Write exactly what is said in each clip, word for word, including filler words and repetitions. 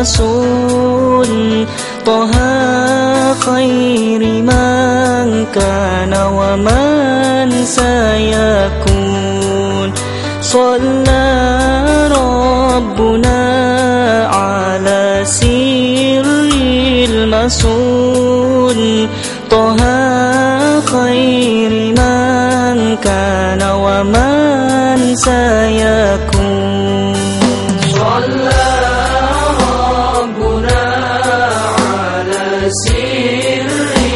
المسؤول طه خير من كان ومن سيكون. صلى ربنا على سر المسؤول طه خير من كان ومن سيكون. صلى ربنا على سر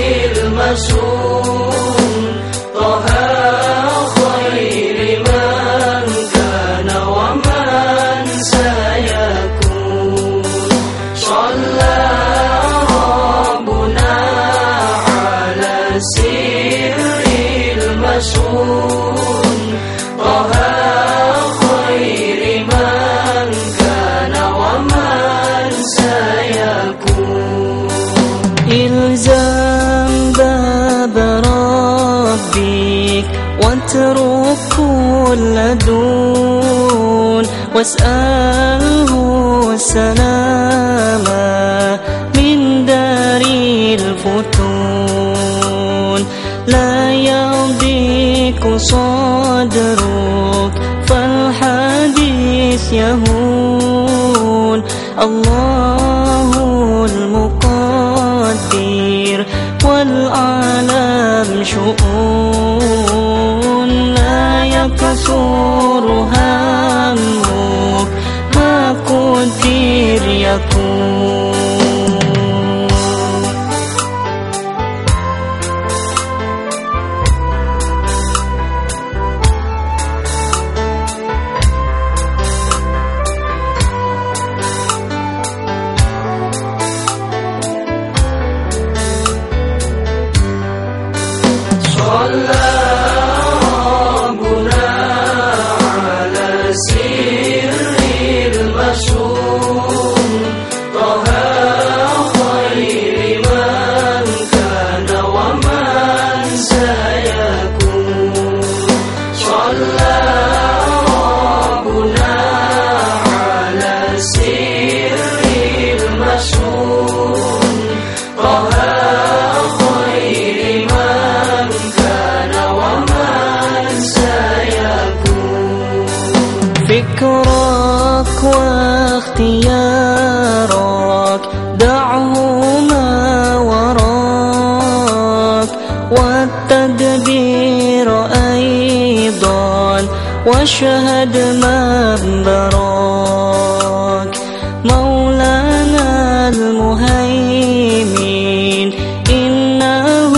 المسؤول طه خير من كان ومن سيكون. صلى ربنا على سر المسؤول طه خير من كان ومن سيكون. إلزام باب ربك واترك كل دون واسأله السلامة من دار الفتون. لا يضيق صدرك فالحديث يهون. الله المقدر والعالم شؤون. لا يكثر همك ما قدر يكون. صلى ربنا على سر المسؤول طه خير من كان ومن سيكون. صلى ربنا على سر المسؤول طه خير من كان ومن سيكون. فكرك واختيارك دعهما وراك والتدبير أيضا واشهد منبرك. مولانا المهيمن إنه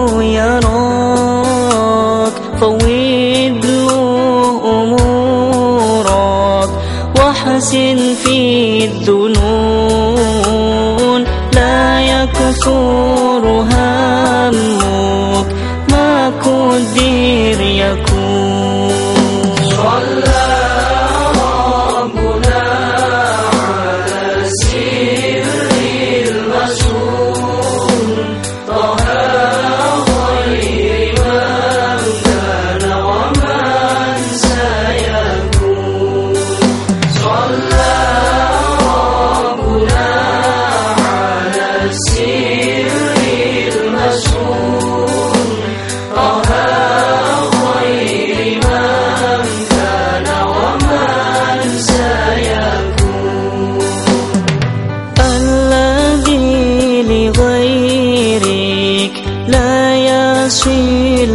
يراك فوض له أمورك وحسن في الذنون. لا يكثر همك ما قدر يكون. صلى ربنا على سر المسؤول طه خير من كان ومن سيكون. صلى ربنا على سر المسؤول طه خير من كان ومن سيكون. الذي لغيرك لا يصل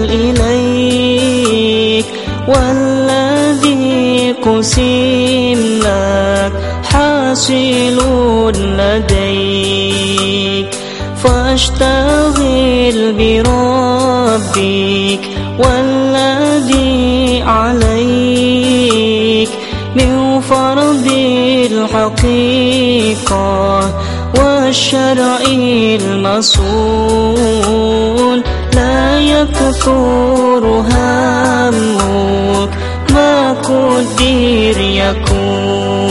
إليك والذي قسم لك حاصل لديك. فاشتغل بربك والذي عليك من فرض الحقيقة والشرع المصون. لا يكثر همك ما قدر يكون.